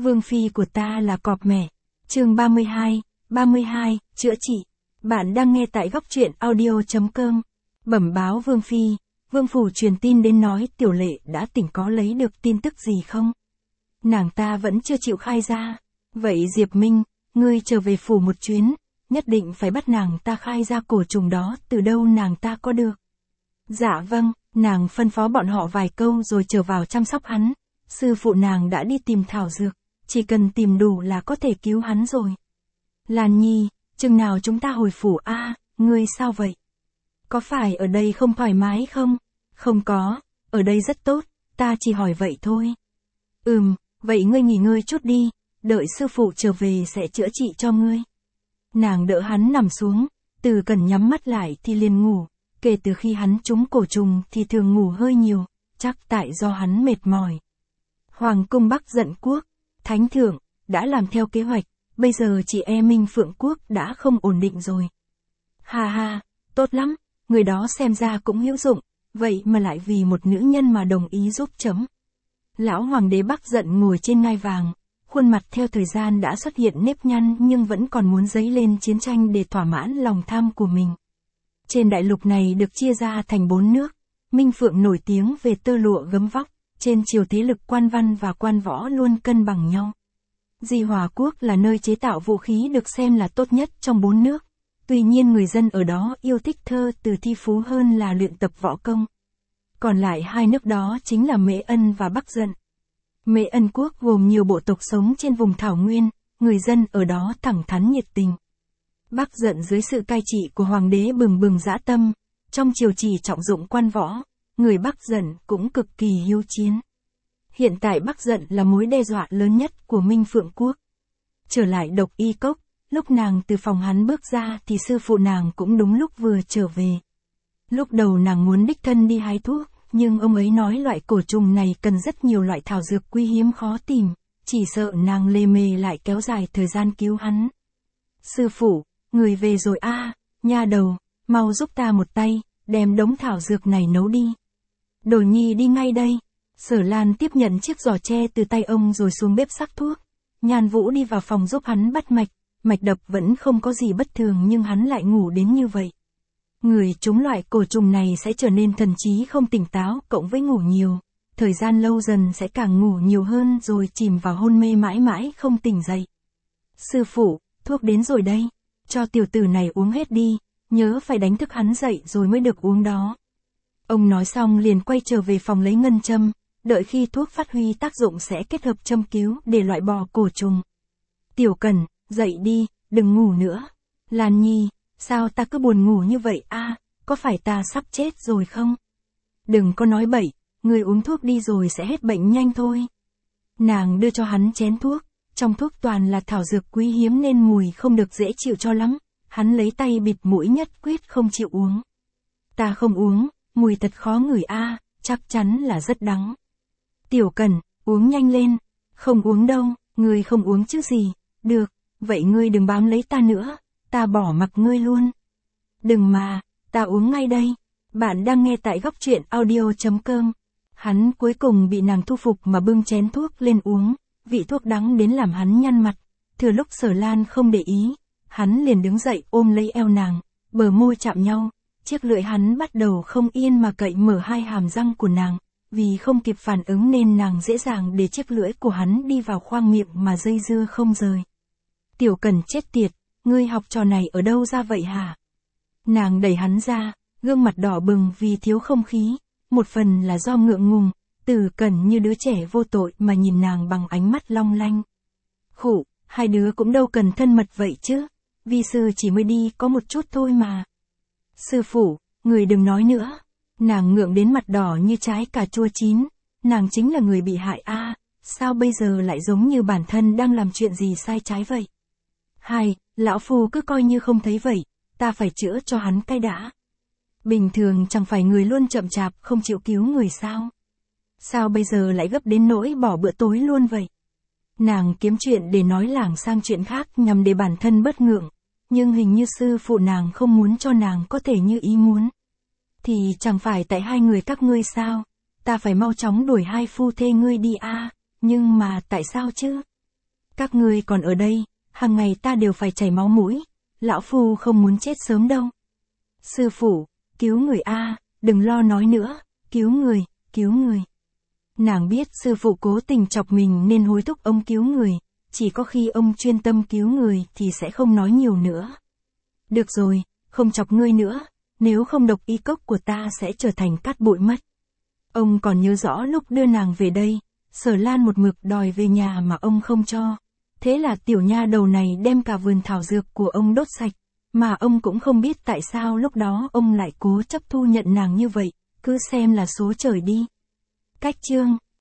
Vương phi của ta là cọp mẹ. Chương 32, chữa trị. Bạn đang nghe tại góc truyện audio.com. Bẩm báo Vương phi, Vương phủ truyền tin đến nói Tiểu Lệ đã tỉnh, có lấy được tin tức gì không? Nàng ta vẫn chưa chịu khai ra. Vậy Diệp Minh, ngươi trở về phủ một chuyến, nhất định phải bắt nàng ta khai ra cổ trùng đó từ đâu nàng ta có được. Dạ vâng, nàng phân phó bọn họ vài câu rồi trở vào chăm sóc hắn. Sư phụ nàng đã đi tìm thảo dược, chỉ cần tìm đủ là có thể cứu hắn rồi. Lan Nhi, chừng nào chúng ta hồi phủ a? Ngươi sao vậy? Có phải ở đây không thoải mái không? Không có, ở đây rất tốt, ta chỉ hỏi vậy thôi. Vậy ngươi nghỉ ngơi chút đi, đợi sư phụ trở về sẽ chữa trị cho ngươi. Nàng đỡ hắn nằm xuống, Từ Cẩn nhắm mắt lại thì liền ngủ, kể từ khi hắn trúng cổ trùng thì thường ngủ hơi nhiều, chắc tại do hắn mệt mỏi. Hoàng cung Bắc Dận Quốc, Thánh thượng, đã làm theo kế hoạch, bây giờ chị em Minh Phượng Quốc đã không ổn định rồi. Ha, tốt lắm, người đó xem ra cũng hữu dụng, vậy mà lại vì một nữ nhân mà đồng ý giúp chấm. Lão hoàng đế Bắc Dận ngồi trên ngai vàng, khuôn mặt theo thời gian đã xuất hiện nếp nhăn nhưng vẫn còn muốn dấy lên chiến tranh để thỏa mãn lòng tham của mình. Trên đại lục này được chia ra thành 4 nước, Minh Phượng nổi tiếng về tơ lụa gấm vóc, trên triều thế lực quan văn và quan võ luôn cân bằng nhau. Di Hòa Quốc là nơi chế tạo vũ khí được xem là tốt nhất trong 4 nước, tuy nhiên người dân ở đó yêu thích thơ từ thi phú hơn là luyện tập võ công. Còn lại hai nước đó chính là Mễ Ân và Bắc Dận. Mễ Ân Quốc gồm nhiều bộ tộc sống trên vùng thảo nguyên, người dân ở đó thẳng thắn nhiệt tình. Bắc Dận dưới sự cai trị của hoàng đế bừng bừng dã tâm, trong triều chỉ trọng dụng quan võ, người Bắc Dận cũng cực kỳ hiếu chiến. Hiện tại Bắc Dận là mối đe dọa lớn nhất của Minh Phượng Quốc. Trở lại Độc Y Cốc, lúc nàng từ phòng hắn bước ra thì sư phụ nàng cũng đúng lúc vừa trở về. Lúc đầu nàng muốn đích thân đi hái thuốc, nhưng ông ấy nói loại cổ trùng này cần rất nhiều loại thảo dược quý hiếm khó tìm, chỉ sợ nàng lề mề lại kéo dài thời gian cứu hắn. Sư phụ, người về rồi a, nha đầu, mau giúp ta một tay, đem đống thảo dược này nấu đi. Đồ nhi đi ngay đây. Sở Lan tiếp nhận chiếc giỏ tre từ tay ông rồi xuống bếp sắc thuốc. Nhan Vũ đi vào phòng giúp hắn bắt mạch, mạch đập vẫn không có gì bất thường nhưng hắn lại ngủ đến như vậy. Người trúng loại cổ trùng này sẽ trở nên thần trí không tỉnh táo cộng với ngủ nhiều, thời gian lâu dần sẽ càng ngủ nhiều hơn rồi chìm vào hôn mê mãi mãi không tỉnh dậy. Sư phụ, thuốc đến rồi đây, cho tiểu tử này uống hết đi, nhớ phải đánh thức hắn dậy rồi mới được uống đó. Ông nói xong liền quay trở về phòng lấy ngân châm, đợi khi thuốc phát huy tác dụng sẽ kết hợp châm cứu để loại bỏ cổ trùng. Tiểu Cẩn, dậy đi, đừng ngủ nữa. Lan Nhi, sao ta cứ buồn ngủ như vậy a? Có phải ta sắp chết rồi không? Đừng có nói bậy, người uống thuốc đi rồi sẽ hết bệnh nhanh thôi. Nàng đưa cho hắn chén thuốc, trong thuốc toàn là thảo dược quý hiếm nên mùi không được dễ chịu cho lắm, hắn lấy tay bịt mũi nhất quyết không chịu uống. Ta không uống, mùi thật khó ngửi a, chắc chắn là rất đắng. Tiểu Cẩn, uống nhanh lên. Không uống đâu, ngươi không uống chứ gì. Được, vậy ngươi đừng bám lấy ta nữa, ta bỏ mặc ngươi luôn. Đừng mà, ta uống ngay đây. Bạn đang nghe tại góc truyện audio.com. Hắn cuối cùng bị nàng thu phục mà bưng chén thuốc lên uống, vị thuốc đắng đến làm hắn nhăn mặt. Thừa lúc Sở Lan không để ý, hắn liền đứng dậy ôm lấy eo nàng, bờ môi chạm nhau, chiếc lưỡi hắn bắt đầu không yên mà cậy mở hai hàm răng của nàng. Vì không kịp phản ứng nên nàng dễ dàng để chiếc lưỡi của hắn đi vào khoang miệng mà dây dưa không rời. Tiểu Cẩn chết tiệt, ngươi học trò này ở đâu ra vậy hả? Nàng đẩy hắn ra, gương mặt đỏ bừng vì thiếu không khí, một phần là do ngượng ngùng, Từ Cẩn như đứa trẻ vô tội mà nhìn nàng bằng ánh mắt long lanh. Khụ, hai đứa cũng đâu cần thân mật vậy chứ, vi sư chỉ mới đi có một chút thôi mà. Sư phụ, người đừng nói nữa. Nàng ngượng đến mặt đỏ như trái cà chua chín, nàng chính là người bị hại a, sao bây giờ lại giống như bản thân đang làm chuyện gì sai trái vậy? Lão phu cứ coi như không thấy vậy, ta phải chữa cho hắn cái đã. Bình thường chẳng phải người luôn chậm chạp không chịu cứu người sao? Sao bây giờ lại gấp đến nỗi bỏ bữa tối luôn vậy? Nàng kiếm chuyện để nói lảng sang chuyện khác nhằm để bản thân bớt ngượng, nhưng hình như sư phụ nàng không muốn cho nàng có thể như ý muốn. Thì chẳng phải tại hai người các ngươi sao? Ta phải mau chóng đuổi hai phu thê ngươi đi a, nhưng mà tại sao chứ? Các ngươi còn ở đây, hàng ngày ta đều phải chảy máu mũi, lão phu không muốn chết sớm đâu. Sư phụ, cứu người a, đừng lo nói nữa, cứu người, cứu người. Nàng biết sư phụ cố tình chọc mình nên hối thúc ông cứu người, chỉ có khi ông chuyên tâm cứu người thì sẽ không nói nhiều nữa. Được rồi, không chọc ngươi nữa, nếu không độc y cốc của ta sẽ trở thành cát bụi mất. Ông còn nhớ rõ lúc đưa nàng về đây, Sở Lan một mực đòi về nhà mà ông không cho. Thế là tiểu nha đầu này đem cả vườn thảo dược của ông đốt sạch, mà ông cũng không biết tại sao lúc đó ông lại cố chấp thu nhận nàng như vậy, cứ xem là số trời đi. Cách chương